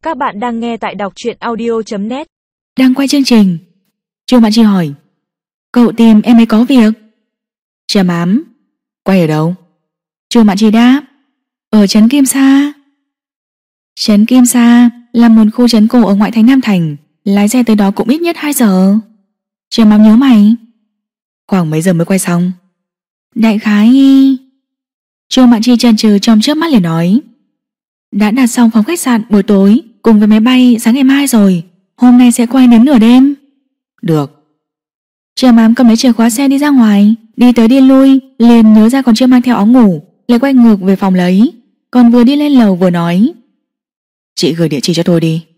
Các bạn đang nghe tại đọc truyện audio.net. Đang quay chương trình. Trương Mạn Chi hỏi: cậu tìm em ấy có việc? Trầm ám: quay ở đâu? Trương Mạn Chi đáp: ở trấn Kim Sa. Trấn Kim Sa là một khu trấn cổ ở ngoại thành Nam Thành, lái xe tới đó cũng ít nhất 2 giờ. Trầm ám nhớ mày: khoảng mấy giờ mới quay xong? Đại khái... Trương Mạn Chi chần chừ trong chớp mắt liền nói: đã đặt xong phòng khách sạn buổi tối cùng với máy bay sáng ngày mai rồi, hôm nay sẽ quay đến nửa đêm. Được. Trầm ám cầm lấy chìa khóa xe đi ra ngoài, đi tới đi lui liền nhớ ra còn chưa mang theo áo ngủ, lại quay ngược về phòng lấy, còn vừa đi lên lầu vừa nói: chị gửi địa chỉ cho tôi đi.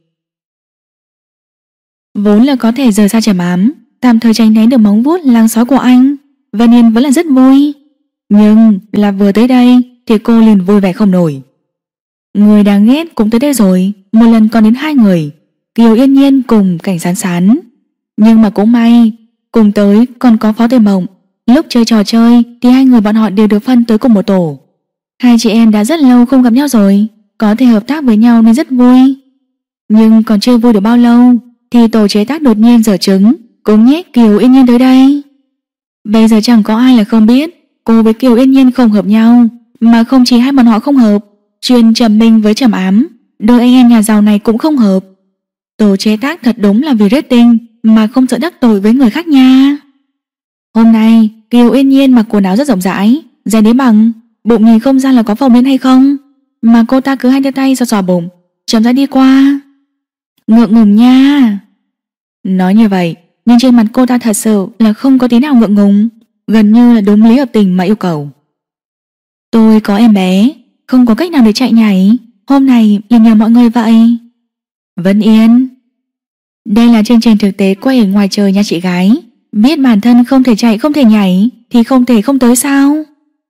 Vốn là có thể rời xa Trầm ám, tạm thời tránh né được móng vuốt lăng xóa của anh, Vân Yên vẫn là rất vui. Nhưng là vừa tới đây thì cô liền vui vẻ không nổi. Người đáng ghét cũng tới đây rồi, một lần còn đến 2 người, Kiều Yên Nhiên cùng Cảnh Sán Sán. Nhưng mà cũng may, cùng tới còn có Phó Tề Mộng. Lúc chơi trò chơi thì 2 người bọn họ đều được phân tới cùng một tổ. 2 chị em đã rất lâu không gặp nhau rồi, có thể hợp tác với nhau nên rất vui. Nhưng còn chưa vui được bao lâu thì tổ chế tác đột nhiên dở trứng, cũng nhét Kiều Yên Nhiên tới đây. Bây giờ chẳng có ai là không biết cô với Kiều Yên Nhiên không hợp nhau, mà không chỉ hai bọn họ không hợp, Chuyên Trầm Minh với Trầm Ám, đôi anh em nhà giàu này cũng không hợp. Tổ chế tác thật đúng là vì rating mà không sợ đắc tội với người khác nha. Hôm nay Kiều Yên Nhiên mặc quần áo rất rộng rãi, giày đế bằng, bụng nhìn không ra là có phồng lên hay không, mà cô ta cứ hai đưa tay xoa bụng, chậm rãi đi qua. Ngượng ngùng nha. Nói như vậy nhưng trên mặt cô ta thật sự là không có tí nào ngượng ngùng, gần như là đúng lý hợp tình mà yêu cầu. Tôi có em bé, không có cách nào để chạy nhảy, hôm nay liền nhờ mọi người vậy. Vân Yên: đây là chương trình thực tế quay ở ngoài trời nha chị gái, biết bản thân không thể chạy không thể nhảy thì không thể không tới sao?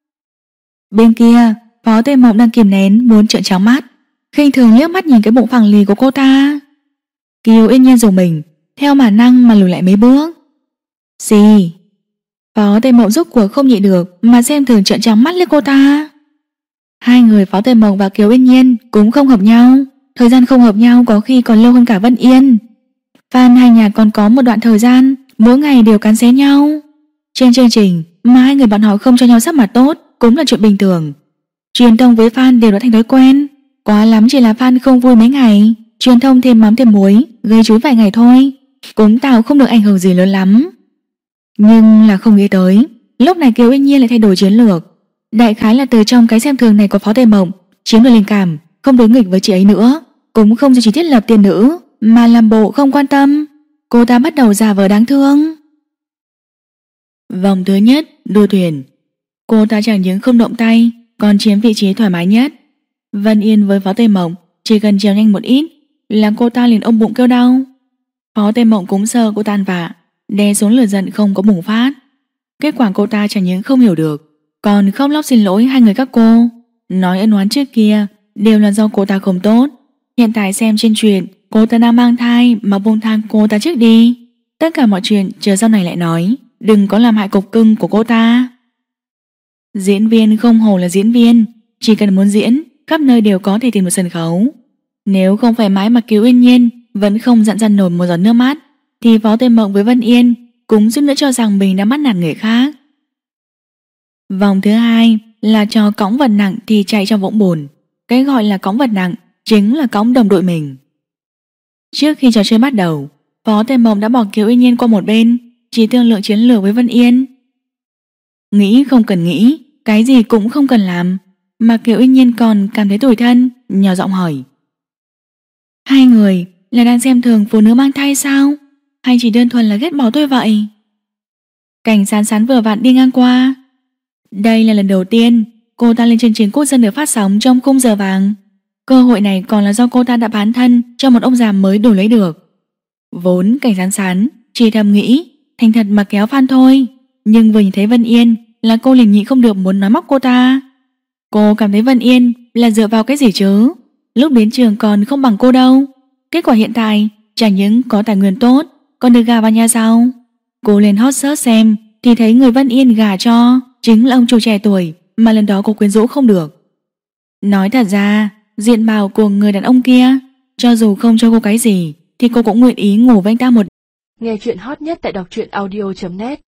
Bên kia Phó Tề Mộng đang kìm nén muốn trợn trắng mắt, khinh thường liếc mắt nhìn cái bụng phẳng lì của cô ta. Kiều Yên Nhiên dùng mình theo bản năng mà lùi lại mấy bước. Gì? Phó Tề Mộng rốt cuộc không nhịn được mà xem thường trợn trắng mắt liếc cô ta. 2 người Phó Tề Mộng và Kiều Yên Nhiên cũng không hợp nhau, thời gian không hợp nhau có khi còn lâu hơn cả Vân Yên. Fan hai nhà còn có một đoạn thời gian mỗi ngày đều cắn xé nhau. Trên chương trình mà 2 người bọn họ không cho nhau sắc mặt tốt cũng là chuyện bình thường. Truyền thông với fan đều đã thành thói quen, quá lắm chỉ là fan không vui mấy ngày, truyền thông thêm mắm thêm muối gây rối vài ngày thôi, cũng tạo không được ảnh hưởng gì lớn lắm. Nhưng là không nghĩ tới lúc này Kiều Yên Nhiên lại thay đổi chiến lược. Đại khái là từ trong cái xem thường này của Phó Tề Mộng chiếm được linh cảm, không đối nghịch với chị ấy nữa, cũng không duy trì thiết lập tiền nữ mà làm bộ không quan tâm. Cô ta bắt đầu giả vờ đáng thương. Vòng thứ nhất đua thuyền, cô ta chẳng những không động tay còn chiếm vị trí thoải mái nhất. Vân Yên với Phó Tề Mộng chỉ cần trèo nhanh một ít là cô ta liền ôm bụng kêu đau. Phó Tề Mộng cũng sợ cô ta ăn vạ, đè xuống lửa giận không có bùng phát. Kết quả cô ta chẳng những không hiểu được còn khóc lóc xin lỗi 2 người các cô, nói ân oán trước kia đều là do cô ta không tốt. Hiện tại xem trên chuyện cô ta đang mang thai mà buông tha cô ta trước đi. Tất cả mọi chuyện chờ sau này lại nói, đừng có làm hại cục cưng của cô ta. Diễn viên không hổ là diễn viên, chỉ cần muốn diễn khắp nơi đều có thể tìm được sân khấu. Nếu không phải mãi mà Kiều Yên Nhiên vẫn không dặn dần nổi một giọt nước mắt thì Phó Tề Mộng với Vân Yên cũng suýt nữa cho rằng mình đã bắt nạt người khác. Vòng thứ 2 là trò cõng vật nặng thì chạy trong vũng bùn. Cái gọi là cõng vật nặng chính là cõng đồng đội mình. Trước khi trò chơi bắt đầu, Phó Tề Mộng đã bỏ Kiều Yên Nhiên qua một bên, chỉ thương lượng chiến lược với Vân Yên. Nghĩ không cần nghĩ, cái gì cũng không cần làm, mà Kiều Yên Nhiên còn cảm thấy tủi thân, nhỏ giọng hỏi: 2 người là đang xem thường phụ nữ mang thai sao? Hay chỉ đơn thuần là ghét bỏ tôi vậy? Cảnh Sán Sán vừa vặn đi ngang qua. Đây là lần đầu tiên cô ta lên chương trình quốc dân được phát sóng trong khung giờ vàng. Cơ hội này còn là do cô ta đã bán thân cho một ông già mới đổi lấy được. Vốn Cảnh Sán Sán chỉ thầm nghĩ thành thật mà kéo fan thôi, nhưng vừa nhìn thấy Vân Yên là cô liền nhịn không được muốn nói móc cô ta. Cô cảm thấy Vân Yên là dựa vào cái gì chứ? Lúc đến trường còn không bằng cô đâu. Kết quả hiện tại chẳng những có tài nguyên tốt còn được gả vào nhà giàu. Cô lên hot search xem thì thấy người Vân Yên gả cho chính là ông chủ trẻ tuổi mà lần đó cô quyến rũ không được. Nói thật ra diện mạo của người đàn ông kia Cho dù không cho cô cái gì thì cô cũng nguyện ý ngủ với anh ta một. Nghe chuyện hot nhất tại đọc truyện audio.net